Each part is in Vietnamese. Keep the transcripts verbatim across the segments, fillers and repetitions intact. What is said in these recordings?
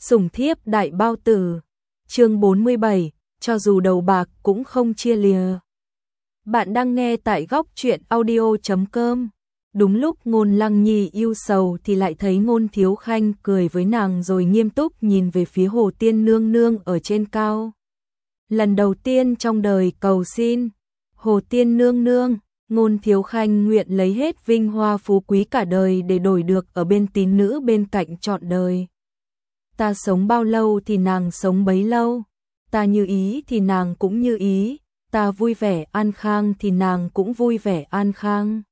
Sủng thiếp đại bao tử. Chương bốn mươi bảy, cho dù đầu bạc cũng không chia lìa. Bạn đang nghe tại góc truyện audio chấm com. Đúng lúc Ngôn Lăng Nhi yêu sầu thì lại thấy Ngôn Thiếu Khanh cười với nàng rồi nghiêm túc nhìn về phía Hồ Tiên nương nương ở trên cao. Lần đầu tiên trong đời cầu xin, Hồ Tiên nương nương, Ngôn Thiếu Khanh nguyện lấy hết vinh hoa phú quý cả đời để đổi được ở bên tín nữ bên cạnh trọn đời. Ta sống bao lâu thì nàng sống bấy lâu, ta như ý thì nàng cũng như ý, ta vui vẻ an khang thì nàng cũng vui vẻ an khang.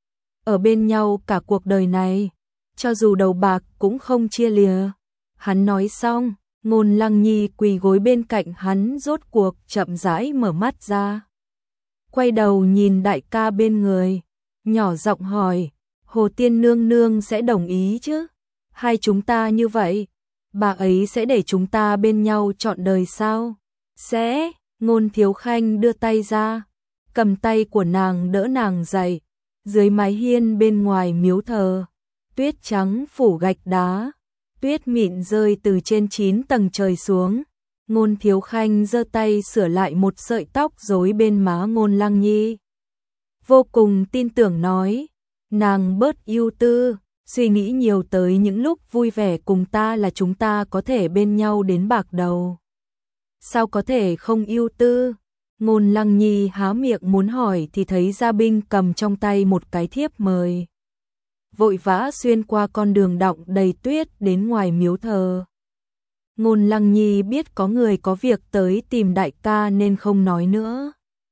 Ở bên nhau cả cuộc đời này, cho dù đầu bạc cũng không chia lìa. Hắn nói xong, Ngôn Lăng Nhi quỳ gối bên cạnh hắn rốt cuộc chậm rãi mở mắt ra. Quay đầu nhìn đại ca bên người, nhỏ giọng hỏi, Hồ Tiên nương nương sẽ đồng ý chứ? Hai chúng ta như vậy, bà ấy sẽ để chúng ta bên nhau trọn đời sao? Sẽ. Ngôn Thiếu Khanh đưa tay ra, cầm tay của nàng đỡ nàng dậy. Dưới mái hiên bên ngoài miếu thờ, tuyết trắng phủ gạch đá, tuyết mịn rơi từ trên chín tầng trời xuống. Ngôn Thiếu Khanh giơ tay sửa lại một sợi tóc rối bên má Ngôn Lăng Nhi. Vô cùng tin tưởng nói, nàng bớt ưu tư, suy nghĩ nhiều tới những lúc vui vẻ cùng ta là chúng ta có thể bên nhau đến bạc đầu. Sao có thể không ưu tư? Ngôn Lăng Nhi há miệng muốn hỏi thì thấy Gia Binh cầm trong tay một cái thiếp mời. Vội vã xuyên qua con đường đọng đầy tuyết đến ngoài miếu thờ. Ngôn Lăng Nhi biết có người có việc tới tìm đại ca nên không nói nữa.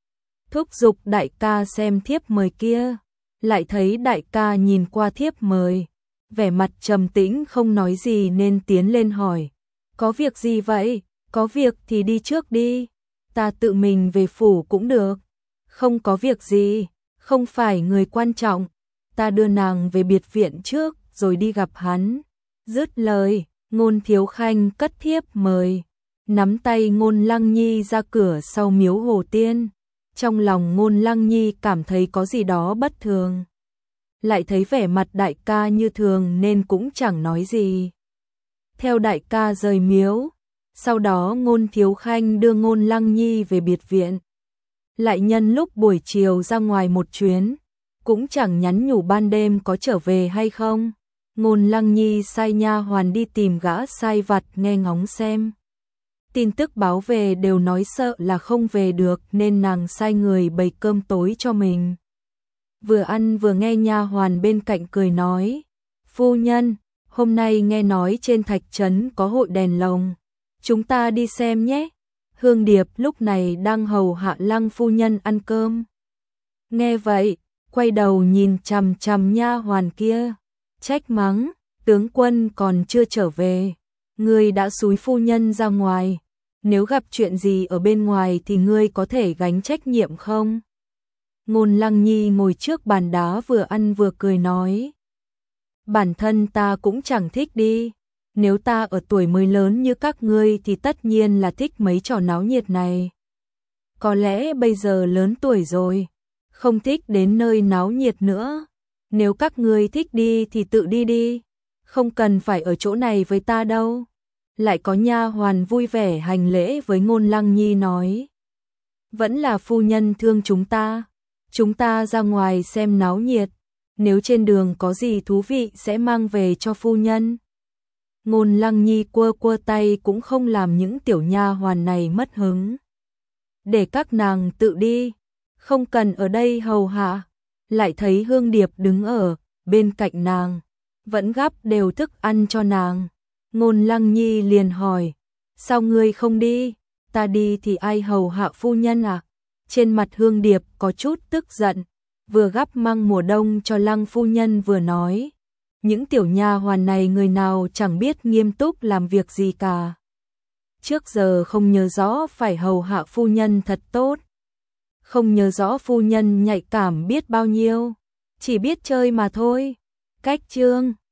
Thúc giục đại ca xem thiếp mời kia, lại thấy đại ca nhìn qua thiếp mời, vẻ mặt trầm tĩnh không nói gì nên tiến lên hỏi, có việc gì vậy? Có việc thì đi trước đi, ta tự mình về phủ cũng được. Không có việc gì, không phải người quan trọng, ta đưa nàng về biệt viện trước rồi đi gặp hắn. Dứt lời, Ngôn Thiếu Khanh cất thiếp mời, nắm tay Ngôn Lăng Nhi ra cửa sau miếu Hồ Tiên. Trong lòng Ngôn Lăng Nhi cảm thấy có gì đó bất thường, lại thấy vẻ mặt đại ca như thường nên cũng chẳng nói gì. Theo đại ca rời miếu, sau đó Ngôn Thiếu Khanh đưa Ngôn Lăng Nhi về biệt viện. Lại nhân lúc buổi chiều ra ngoài một chuyến, cũng chẳng nhắn nhủ ban đêm có trở về hay không. Ngôn Lăng Nhi sai nha hoàn đi tìm gã sai vặt nghe ngóng xem. Tin tức báo về đều nói sợ là không về được nên nàng sai người bày cơm tối cho mình. Vừa ăn vừa nghe nha hoàn bên cạnh cười nói, phu nhân, hôm nay nghe nói trên Thạch Trấn có hội đèn lồng, chúng ta đi xem nhé. Hương Điệp lúc này đang hầu hạ Lăng phu nhân ăn cơm. Nghe vậy, quay đầu nhìn chằm chằm nha hoàn kia, trách mắng, tướng quân còn chưa trở về, ngươi đã xúi phu nhân ra ngoài, nếu gặp chuyện gì ở bên ngoài thì ngươi có thể gánh trách nhiệm không? Ngôn Lăng Nhi ngồi trước bàn đá vừa ăn vừa cười nói, bản thân ta cũng chẳng thích đi, nếu ta ở tuổi mới lớn như các ngươi thì tất nhiên là thích mấy trò náo nhiệt này. Có lẽ bây giờ lớn tuổi rồi, không thích đến nơi náo nhiệt nữa, nếu các ngươi thích đi thì tự đi đi, không cần phải ở chỗ này với ta đâu. Lại có nha hoàn vui vẻ hành lễ với Ngôn Lăng Nhi nói, vẫn là phu nhân thương chúng ta, chúng ta ra ngoài xem náo nhiệt, nếu trên đường có gì thú vị sẽ mang về cho phu nhân. Ngôn Lăng Nhi quơ quơ tay cũng không làm những tiểu nha hoàn này mất hứng. Để các nàng tự đi, không cần ở đây hầu hạ. Lại thấy Hương Điệp đứng ở bên cạnh nàng, vẫn gắp đều thức ăn cho nàng. Ngôn Lăng Nhi liền hỏi, sao ngươi không đi? Ta đi thì ai hầu hạ phu nhân à? Trên mặt Hương Điệp có chút tức giận, vừa gắp măng mùa đông cho Lăng phu nhân vừa nói, những tiểu nha hoàn này người nào chẳng biết nghiêm túc làm việc gì cả. Trước giờ không nhớ rõ phải hầu hạ phu nhân thật tốt, không nhớ rõ phu nhân nhạy cảm biết bao nhiêu, chỉ biết chơi mà thôi. Cách chương